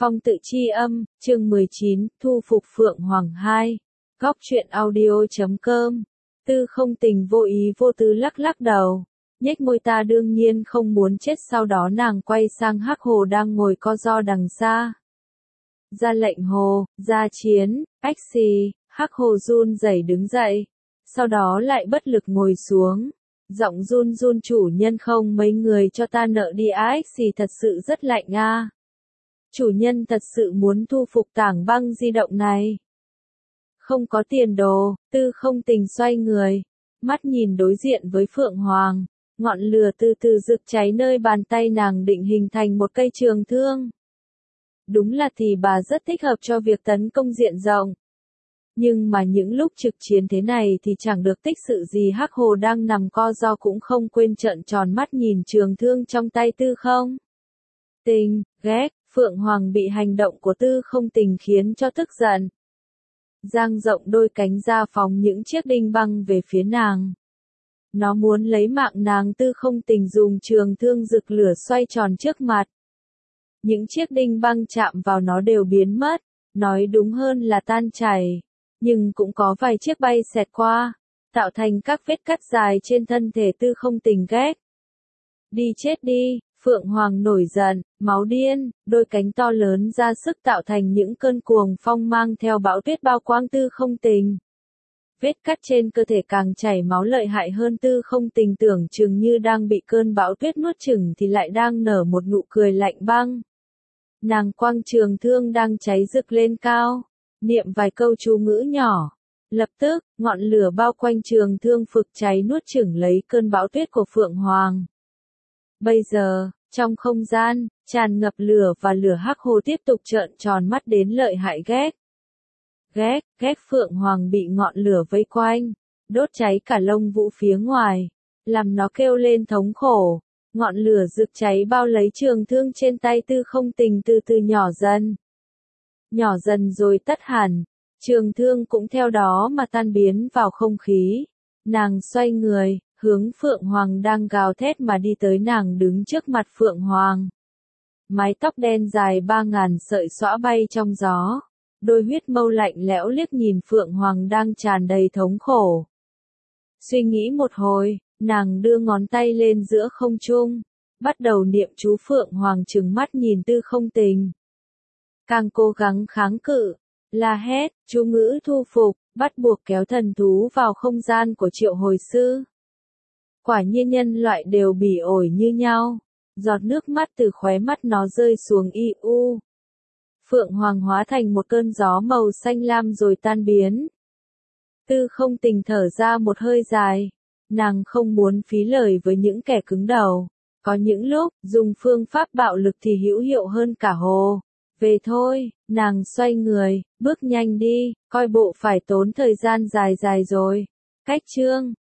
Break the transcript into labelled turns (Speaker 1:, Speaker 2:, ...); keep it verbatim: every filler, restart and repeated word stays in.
Speaker 1: Phong tự chi âm, chương mười chín, thu phục Phượng Hoàng hai. Góc truyện audio chấm com. Tư không tình vô ý vô tư lắc lắc đầu. Nhếch môi ta đương nhiên không muốn chết, sau đó nàng quay sang Hắc Hồ đang ngồi co ro đằng xa. Ra lệnh hồ, ra chiến, ách xì, Hắc Hồ run rẩy đứng dậy. Sau đó lại bất lực ngồi xuống. Giọng run run, chủ nhân không mấy người cho ta nợ đi á, ách xì thật sự rất lạnh a. Chủ nhân thật sự muốn thu phục tảng băng di động này. Không có tiền đồ, tư không tình xoay người. Mắt nhìn đối diện với Phượng Hoàng. Ngọn lửa từ từ rực cháy nơi bàn tay nàng, định hình thành một cây trường thương. Đúng là thì bà rất thích hợp cho việc tấn công diện rộng. Nhưng mà những lúc trực chiến thế này thì chẳng được tích sự gì. Hắc Hồ đang nằm co ro cũng không quên trợn tròn mắt nhìn trường thương trong tay tư không tình, ghét. Phượng Hoàng bị hành động của tư không tình khiến cho tức giận. Dang rộng đôi cánh ra phóng những chiếc đinh băng về phía nàng. Nó muốn lấy mạng nàng. Tư không tình dùng trường thương rực lửa xoay tròn trước mặt. Những chiếc đinh băng chạm vào nó đều biến mất, nói đúng hơn là tan chảy. Nhưng cũng có vài chiếc bay xẹt qua, tạo thành các vết cắt dài trên thân thể tư không tình ghét. Đi chết đi, Phượng Hoàng nổi giận, máu điên, đôi cánh to lớn ra sức tạo thành những cơn cuồng phong mang theo bão tuyết bao quang tư không tình. Vết cắt trên cơ thể càng chảy máu lợi hại hơn. Tư không tình tưởng chừng như đang bị cơn bão tuyết nuốt chửng thì lại đang nở một nụ cười lạnh băng. Nàng quăng trường thương đang cháy rực lên cao, niệm vài câu chú ngữ nhỏ. Lập tức, ngọn lửa bao quanh trường thương phực cháy nuốt chửng lấy cơn bão tuyết của Phượng Hoàng. Bây giờ, trong không gian, tràn ngập lửa và lửa. Hắc Hồ tiếp tục trợn tròn mắt đến lợi hại ghét. Ghét, ghét. Phượng Hoàng bị ngọn lửa vây quanh, đốt cháy cả lông vũ phía ngoài, làm nó kêu lên thống khổ. Ngọn lửa rực cháy bao lấy trường thương trên tay tư không tình, từ từ nhỏ dần. Nhỏ dần rồi tắt hẳn, trường thương cũng theo đó mà tan biến vào không khí. Nàng xoay người, hướng Phượng Hoàng đang gào thét mà đi tới. Nàng đứng trước mặt Phượng Hoàng. Mái tóc đen dài ba ngàn sợi xõa bay trong gió. Đôi huyết mâu lạnh lẽo liếc nhìn Phượng Hoàng đang tràn đầy thống khổ. Suy nghĩ một hồi, nàng đưa ngón tay lên giữa không trung, bắt đầu niệm chú. Phượng Hoàng trừng mắt nhìn tư không tình. Càng cố gắng kháng cự, la hét, chú ngữ thu phục, bắt buộc kéo thần thú vào không gian của triệu hồi sư. Quả nhiên nhân loại đều bỉ ổi như nhau. Giọt nước mắt từ khóe mắt nó rơi xuống y u. Phượng Hoàng hóa thành một cơn gió màu xanh lam rồi tan biến. Tư không tình thở ra một hơi dài. Nàng không muốn phí lời với những kẻ cứng đầu. Có những lúc, dùng phương pháp bạo lực thì hữu hiệu hơn cả hồ. Về thôi, nàng xoay người, bước nhanh đi, coi bộ phải tốn thời gian dài dài rồi. Cách chương